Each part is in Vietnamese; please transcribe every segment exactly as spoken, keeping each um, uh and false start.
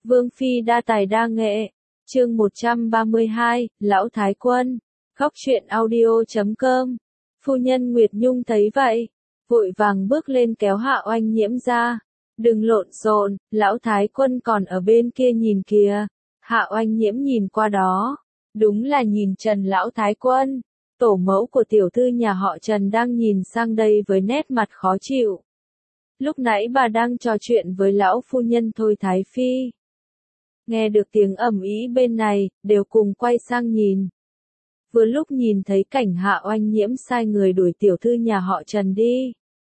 Vương phi đa tài đa nghệ. Chương một trăm ba mươi hai, Lão Thái Quân. Góc truyện audio chấm com. Phu nhân Nguyệt Nhung thấy vậy, vội vàng bước lên kéo Hạ Oanh Nhiễm ra. Đừng lộn xộn, Lão Thái Quân còn ở bên kia nhìn kìa. Hạ Oanh Nhiễm nhìn qua đó, đúng là nhìn Trần Lão Thái Quân. Tổ mẫu của tiểu thư nhà họ Trần đang nhìn sang đây với nét mặt khó chịu. Lúc nãy bà đang trò chuyện với lão phu nhân Thôi Thái Phi. Nghe được tiếng ầm ĩ bên này, đều cùng quay sang nhìn. Vừa lúc nhìn thấy cảnh Hạ Oanh Nhiễm sai người đuổi tiểu thư nhà họ Trần đi.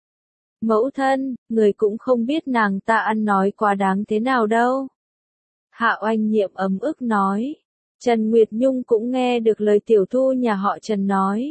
Mẫu thân, người cũng không biết nàng ta ăn nói quá đáng thế nào đâu. Hạ Oanh Nhiễm ấm ức nói. Trần Nguyệt Nhung cũng nghe được lời tiểu thư nhà họ Trần nói.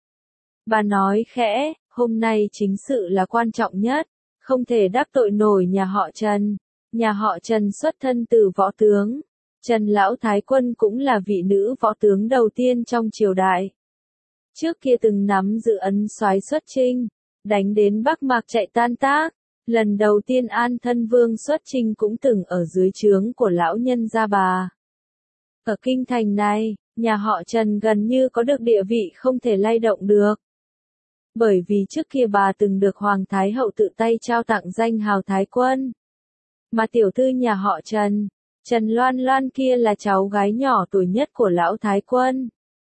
Bà nói khẽ, hôm nay chính sự là quan trọng nhất, không thể đắc tội nổi nhà họ Trần. Nhà họ Trần xuất thân từ võ tướng. Trần Lão Thái Quân cũng là vị nữ võ tướng đầu tiên trong triều đại. Trước kia từng nắm giữ ấn soái xuất chinh, đánh đến Bắc Mạc chạy tan tác. Lần đầu tiên An Thân Vương xuất chinh cũng từng ở dưới trướng của lão nhân gia bà. Ở kinh thành này, nhà họ Trần gần như có được địa vị không thể lay động được. Bởi vì trước kia bà từng được Hoàng Thái Hậu tự tay trao tặng danh hào Thái Quân. Mà tiểu thư nhà họ Trần, Trần Loan Loan kia là cháu gái nhỏ tuổi nhất của Lão Thái Quân.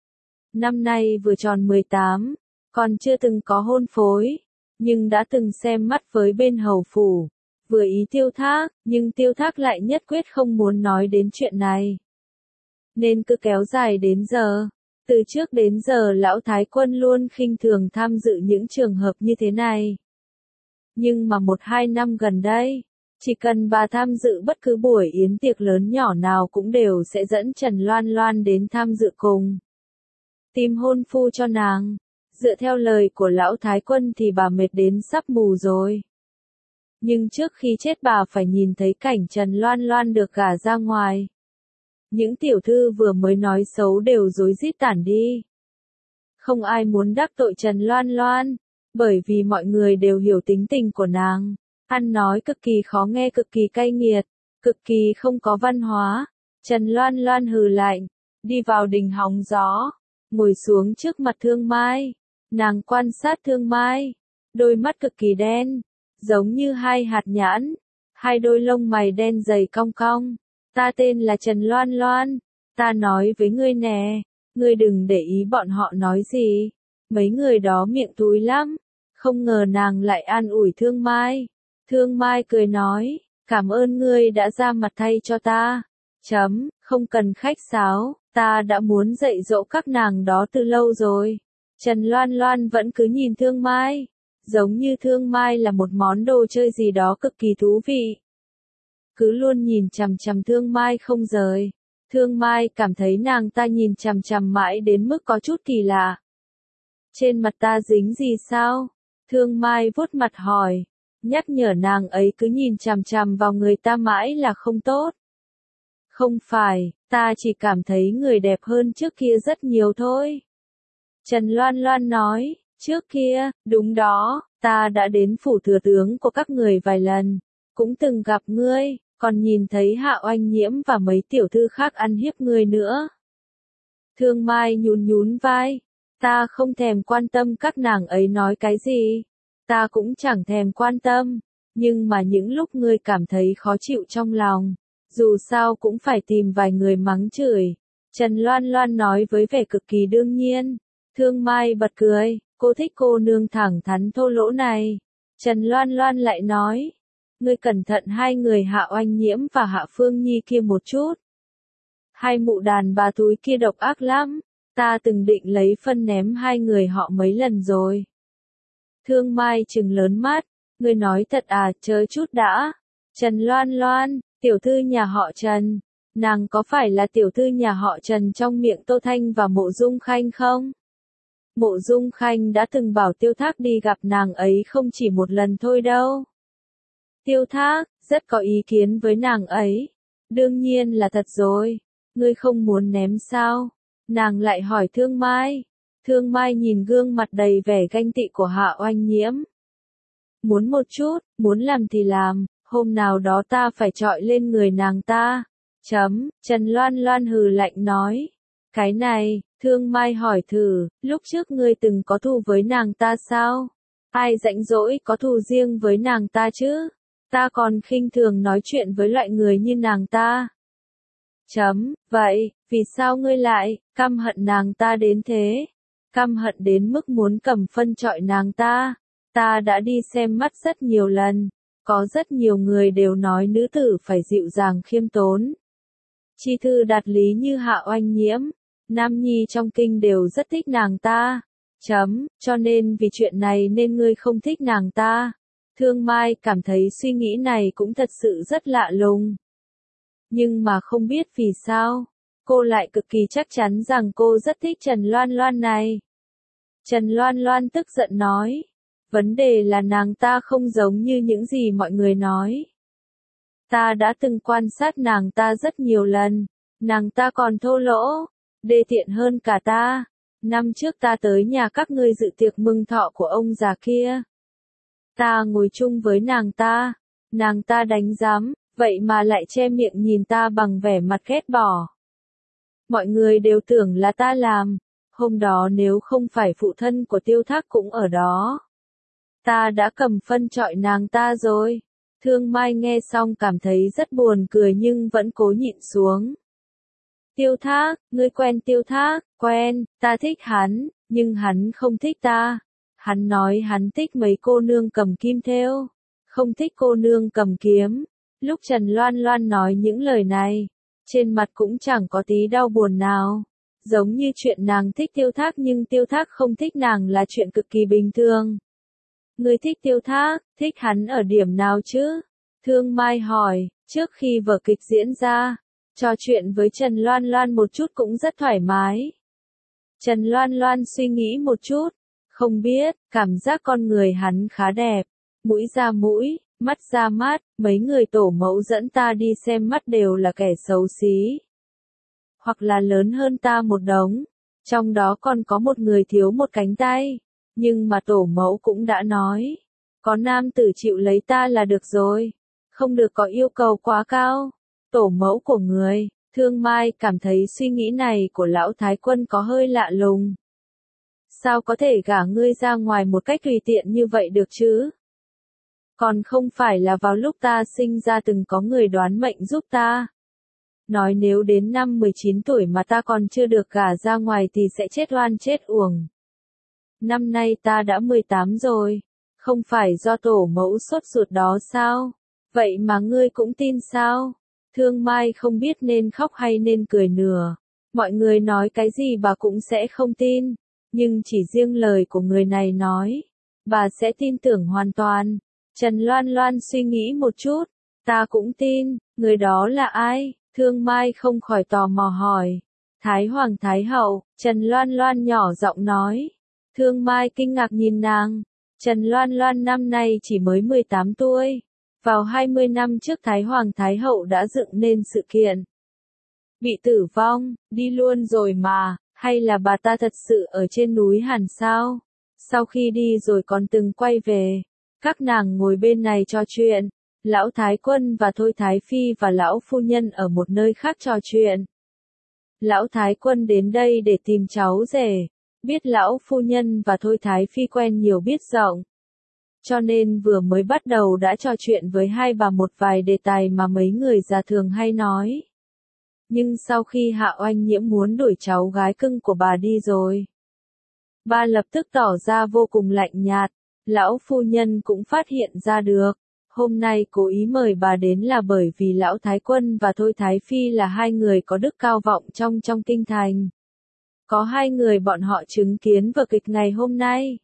Năm nay vừa tròn mười tám, còn chưa từng có hôn phối, nhưng đã từng xem mắt với bên hầu phủ, vừa ý Tiêu Thác, nhưng Tiêu Thác lại nhất quyết không muốn nói đến chuyện này. Nên cứ kéo dài đến giờ. Từ trước đến giờ Lão Thái Quân luôn khinh thường tham dự những trường hợp như thế này. Nhưng mà một hai năm gần đây, chỉ cần bà tham dự bất cứ buổi yến tiệc lớn nhỏ nào cũng đều sẽ dẫn Trần Loan Loan đến tham dự cùng. Tìm hôn phu cho nàng. Dựa theo lời của Lão Thái Quân thì bà mệt đến sắp mù rồi. Nhưng trước khi chết bà phải nhìn thấy cảnh Trần Loan Loan được gả ra ngoài. Những tiểu thư vừa mới nói xấu đều rối rít tản đi. Không ai muốn đắc tội Trần Loan Loan, bởi vì mọi người đều hiểu tính tình của nàng. Ăn nói cực kỳ khó nghe, cực kỳ cay nghiệt, cực kỳ không có văn hóa. Trần Loan Loan hừ lạnh, đi vào đình hóng gió, ngồi xuống trước mặt Thương Mai. Nàng quan sát Thương Mai, đôi mắt cực kỳ đen, giống như hai hạt nhãn, hai đôi lông mày đen dày cong cong. Ta tên là Trần Loan Loan, ta nói với ngươi nè, ngươi đừng để ý bọn họ nói gì, mấy người đó miệng thúi lắm. Không ngờ nàng lại an ủi Thương Mai. Thương Mai cười nói, cảm ơn ngươi đã ra mặt thay cho ta. Chấm, không cần khách sáo, ta đã muốn dạy dỗ các nàng đó từ lâu rồi. Trần Loan Loan vẫn cứ nhìn Thương Mai, giống như Thương Mai là một món đồ chơi gì đó cực kỳ thú vị. Cứ luôn nhìn chằm chằm Thương Mai không rời. Thương Mai cảm thấy nàng ta nhìn chằm chằm mãi đến mức có chút kỳ lạ. Trên mặt ta dính gì sao? Thương Mai vuốt mặt hỏi, nhắc nhở nàng ấy cứ nhìn chằm chằm vào người ta mãi là không tốt. Không phải, ta chỉ cảm thấy người đẹp hơn trước kia rất nhiều thôi. Trần Loan Loan nói, trước kia, đúng đó, ta đã đến phủ thừa tướng của các người vài lần, cũng từng gặp ngươi, còn nhìn thấy Hạ Oanh Nhiễm và mấy tiểu thư khác ăn hiếp ngươi nữa. Thương Mai nhún nhún vai, ta không thèm quan tâm các nàng ấy nói cái gì, ta cũng chẳng thèm quan tâm, nhưng mà những lúc ngươi cảm thấy khó chịu trong lòng, dù sao cũng phải tìm vài người mắng chửi. Trần Loan Loan nói với vẻ cực kỳ đương nhiên. Thương Mai bật cười, cô thích cô nương thẳng thắn thô lỗ này. Trần Loan Loan lại nói, ngươi cẩn thận hai người Hạ Oanh Nhiễm và Hạ Phương Nhi kia một chút. Hai mụ đàn bà túi kia độc ác lắm, ta từng định lấy phân ném hai người họ mấy lần rồi. Thương Mai trừng lớn mắt, ngươi nói thật à, chớ chút đã. Trần Loan Loan, tiểu thư nhà họ Trần, nàng có phải là tiểu thư nhà họ Trần trong miệng Tô Thanh và Mộ Dung Khanh không? Mộ Dung Khanh đã từng bảo Tiêu Thác đi gặp nàng ấy không chỉ một lần thôi đâu. Tiêu Thác, rất có ý kiến với nàng ấy. Đương nhiên là thật rồi. Ngươi không muốn ném sao? Nàng lại hỏi Thương Mai. Thương Mai nhìn gương mặt đầy vẻ ganh tị của Hạ Oanh Nhiễm. Muốn một chút, muốn làm thì làm, hôm nào đó ta phải trọi lên người nàng ta. Chấm, Trần Loan Loan hừ lạnh nói. Cái này, Thương Mai hỏi thử, lúc trước ngươi từng có thù với nàng ta sao? Ai rảnh rỗi có thù riêng với nàng ta chứ? Ta còn khinh thường nói chuyện với loại người như nàng ta. Chấm, vậy, vì sao ngươi lại, căm hận nàng ta đến thế? Căm hận đến mức muốn cầm phân trọi nàng ta. Ta đã đi xem mắt rất nhiều lần. Có rất nhiều người đều nói nữ tử phải dịu dàng khiêm tốn. Chi thư đạt lý như Hạ Oanh Nhiễm, nam nhi trong kinh đều rất thích nàng ta. Chấm, cho nên vì chuyện này nên ngươi không thích nàng ta. Thương Mai cảm thấy suy nghĩ này cũng thật sự rất lạ lùng. Nhưng mà không biết vì sao, cô lại cực kỳ chắc chắn rằng cô rất thích Trần Loan Loan này. Trần Loan Loan tức giận nói, vấn đề là nàng ta không giống như những gì mọi người nói. Ta đã từng quan sát nàng ta rất nhiều lần, nàng ta còn thô lỗ, đê tiện hơn cả ta. Năm trước ta tới nhà các ngươi dự tiệc mừng thọ của ông già kia. Ta ngồi chung với nàng ta, nàng ta đánh giám, vậy mà lại che miệng nhìn ta bằng vẻ mặt ghét bỏ. Mọi người đều tưởng là ta làm, hôm đó nếu không phải phụ thân của Tiêu Thác cũng ở đó, ta đã cầm phân trọi nàng ta rồi. Thương Mai nghe xong cảm thấy rất buồn cười nhưng vẫn cố nhịn xuống. Tiêu Thác, ngươi quen Tiêu Thác? Quen, ta thích hắn, nhưng hắn không thích ta. Hắn nói hắn thích mấy cô nương cầm kim thêu, không thích cô nương cầm kiếm. Lúc Trần Loan Loan nói những lời này, trên mặt cũng chẳng có tí đau buồn nào. Giống như chuyện nàng thích Tiêu Thác nhưng Tiêu Thác không thích nàng là chuyện cực kỳ bình thường. Ngươi thích Tiêu Thác, thích hắn ở điểm nào chứ? Thương Mai hỏi, trước khi vở kịch diễn ra, trò chuyện với Trần Loan Loan một chút cũng rất thoải mái. Trần Loan Loan suy nghĩ một chút, không biết, cảm giác con người hắn khá đẹp, mũi ra mũi, mắt ra mắt, mấy người tổ mẫu dẫn ta đi xem mắt đều là kẻ xấu xí. Hoặc là lớn hơn ta một đống, trong đó còn có một người thiếu một cánh tay, nhưng mà tổ mẫu cũng đã nói, có nam tử chịu lấy ta là được rồi, không được có yêu cầu quá cao. Tổ mẫu của người, Thương Mai cảm thấy suy nghĩ này của lão Thái Quân có hơi lạ lùng. Sao có thể gả ngươi ra ngoài một cách tùy tiện như vậy được chứ? Còn không phải là vào lúc ta sinh ra từng có người đoán mệnh giúp ta. Nói nếu đến năm mười chín tuổi mà ta còn chưa được gả ra ngoài thì sẽ chết oan chết uổng. Năm nay ta đã mười tám rồi, không phải do tổ mẫu sốt ruột đó sao? Vậy mà ngươi cũng tin sao? Thương Mai không biết nên khóc hay nên cười nửa. Mọi người nói cái gì bà cũng sẽ không tin, nhưng chỉ riêng lời của người này nói, bà sẽ tin tưởng hoàn toàn. Trần Loan Loan suy nghĩ một chút, ta cũng tin, người đó là ai? Thương Mai không khỏi tò mò hỏi. Thái Hoàng Thái Hậu, Trần Loan Loan nhỏ giọng nói. Thương Mai kinh ngạc nhìn nàng. Trần Loan Loan năm nay chỉ mới mười tám tuổi. Vào hai mươi năm trước Thái Hoàng Thái Hậu đã dựng nên sự kiện. Bị tử vong, đi luôn rồi mà, hay là bà ta thật sự ở trên núi Hàn sao? Sau khi đi rồi còn từng quay về. Các nàng ngồi bên này trò chuyện. Lão Thái Quân và Thôi Thái Phi và Lão Phu Nhân ở một nơi khác trò chuyện. Lão Thái Quân đến đây để tìm cháu rể. Biết Lão Phu Nhân và Thôi Thái Phi quen nhiều biết rộng. Cho nên vừa mới bắt đầu đã trò chuyện với hai bà một vài đề tài mà mấy người già thường hay nói. Nhưng sau khi Hạ Oanh Nhiễm muốn đuổi cháu gái cưng của bà đi rồi, bà lập tức tỏ ra vô cùng lạnh nhạt. Lão Phu Nhân cũng phát hiện ra được. Hôm nay cố ý mời bà đến là bởi vì Lão Thái Quân và Thôi Thái Phi là hai người có đức cao vọng trong trong kinh thành. Có hai người bọn họ chứng kiến vở kịch ngày hôm nay.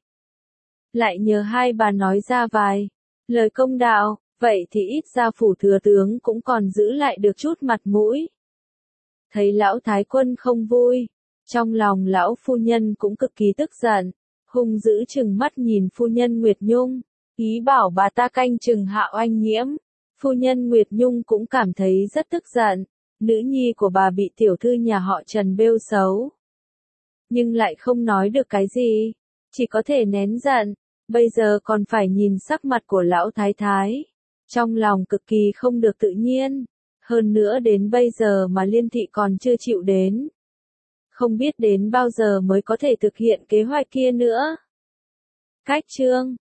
Lại nhờ hai bà nói ra vài lời công đạo, vậy thì ít ra phủ thừa tướng cũng còn giữ lại được chút mặt mũi. Thấy Lão Thái Quân không vui, trong lòng Lão Phu Nhân cũng cực kỳ tức giận, hung dữ chừng mắt nhìn Phu Nhân Nguyệt Nhung. Ý bảo bà ta canh chừng Hạ Oanh Nhiễm. Phu Nhân Nguyệt Nhung cũng cảm thấy rất tức giận. Nữ nhi của bà bị tiểu thư nhà họ Trần bêu xấu. Nhưng lại không nói được cái gì. Chỉ có thể nén giận. Bây giờ còn phải nhìn sắc mặt của lão thái thái. Trong lòng cực kỳ không được tự nhiên. Hơn nữa đến bây giờ mà Liên Thị còn chưa chịu đến. Không biết đến bao giờ mới có thể thực hiện kế hoạch kia nữa. Cách chương